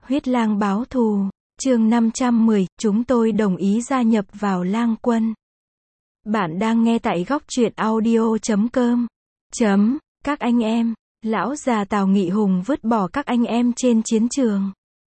Huyết lang báo thù, chương 510, chúng tôi đồng ý gia nhập vào lang quân. Bạn đang nghe tại góc truyện audio.com. Các anh em, lão già Tào Nghị Hùng vứt bỏ các anh em trên chiến trường.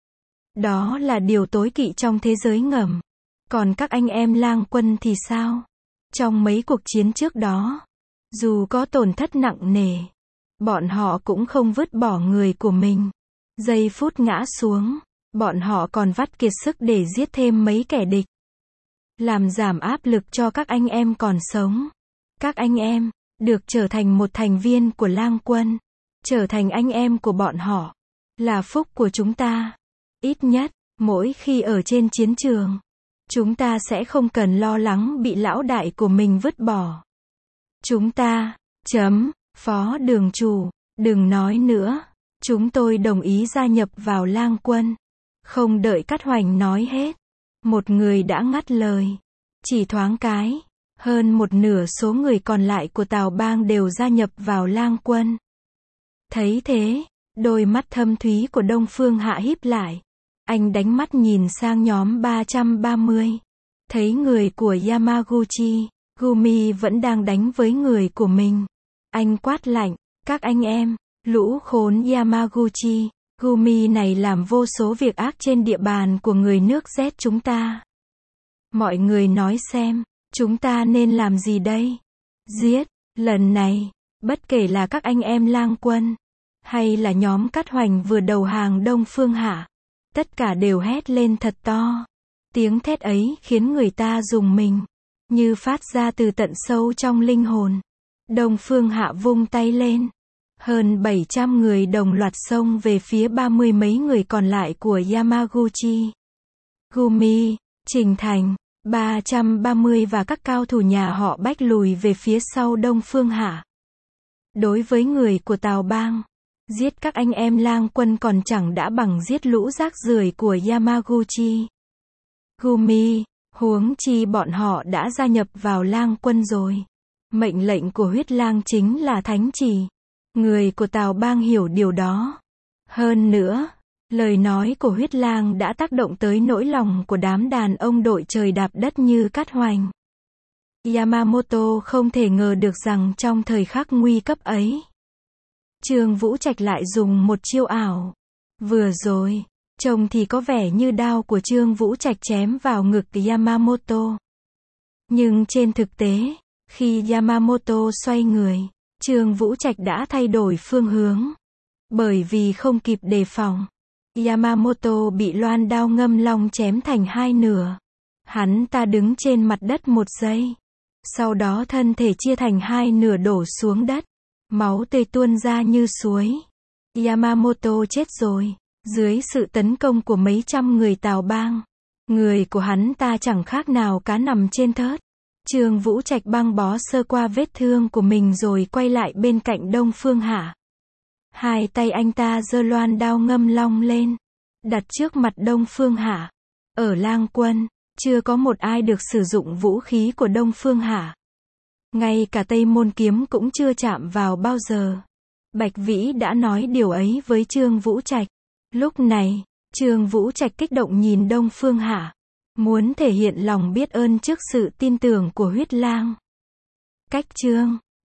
Đó là điều tối kỵ trong thế giới ngầm. Còn các anh em lang quân thì sao? Trong mấy cuộc chiến trước đó, dù có tổn thất nặng nề, bọn họ cũng không vứt bỏ người của mình. Giây phút ngã xuống, bọn họ còn vắt kiệt sức để giết thêm mấy kẻ địch, làm giảm áp lực cho các anh em còn sống. Các anh em được trở thành một thành viên của lang quân, trở thành anh em của bọn họ, là phúc của chúng ta. Ít nhất, mỗi khi ở trên chiến trường, chúng ta sẽ không cần lo lắng bị lão đại của mình vứt bỏ. Chúng ta, Phó đường chủ, đừng nói nữa. Chúng tôi đồng ý gia nhập vào lang quân. Không đợi Cát Hoành nói hết, một người đã ngắt lời. Chỉ thoáng cái, hơn một nửa số người còn lại của Tào Bang đều gia nhập vào lang quân. Thấy thế, đôi mắt thâm thúy của Đông Phương Hạ híp lại. Anh đánh mắt nhìn sang nhóm 330. Thấy người của Yamaguchi, Gumi vẫn đang đánh với người của mình. Anh quát lạnh, các anh em, lũ khốn Yamaguchi, Gumi này làm vô số việc ác trên địa bàn của người nước Z chúng ta. Mọi người nói xem, chúng ta nên làm gì đây? Giết, lần này, bất kể là các anh em lang quân, hay là nhóm Cát Hoành vừa đầu hàng Đông Phương Hạ, tất cả đều hét lên thật to. Tiếng thét ấy khiến người ta rùng mình, như phát ra từ tận sâu trong linh hồn. Đông Phương Hạ vung tay lên. Hơn 700 người đồng loạt xông về phía 30 mấy người còn lại của Yamaguchi. Gumi, Trình Thành, 330 và các cao thủ nhà họ Bách lùi về phía sau Đông Phương Hạ. Đối với người của Tào Bang, giết các anh em lang quân còn chẳng đã bằng giết lũ rác rưởi của Yamaguchi. Gumi, huống chi bọn họ đã gia nhập vào lang quân rồi. Mệnh lệnh của huyết lang chính là thánh chỉ. Người của Tào Bang hiểu điều đó. Hơn nữa, lời nói của huyết lang đã tác động tới nỗi lòng của đám đàn ông đội trời đạp đất như Cát Hoành. Yamamoto không thể ngờ được rằng trong thời khắc nguy cấp ấy, Trương Vũ Trạch lại dùng một chiêu ảo. Vừa rồi, trông thì có vẻ như đao của Trương Vũ Trạch chém vào ngực Yamamoto. Nhưng trên thực tế, khi Yamamoto xoay người, Trương Vũ Trạch đã thay đổi phương hướng. Bởi vì không kịp đề phòng, Yamamoto bị loan đao ngâm long chém thành hai nửa. Hắn ta đứng trên mặt đất một giây. Sau đó thân thể chia thành hai nửa đổ xuống đất. Máu tươi tuôn ra như suối. Yamamoto chết rồi. Dưới sự tấn công của mấy trăm người Tào Bang, người của hắn ta chẳng khác nào cá nằm trên thớt. Trương Vũ Trạch băng bó sơ qua vết thương của mình rồi quay lại bên cạnh Đông Phương Hạ. Hai tay anh ta giơ loan đao ngâm long lên, đặt trước mặt Đông Phương Hạ. Ở lang quân, chưa có một ai được sử dụng vũ khí của Đông Phương Hạ. Ngay cả Tây Môn Kiếm cũng chưa chạm vào bao giờ. Bạch Vĩ đã nói điều ấy với Trương Vũ Trạch. Lúc này, Trương Vũ Trạch kích động nhìn Đông Phương Hạ, muốn thể hiện lòng biết ơn trước sự tin tưởng của huyết lang. Cách chương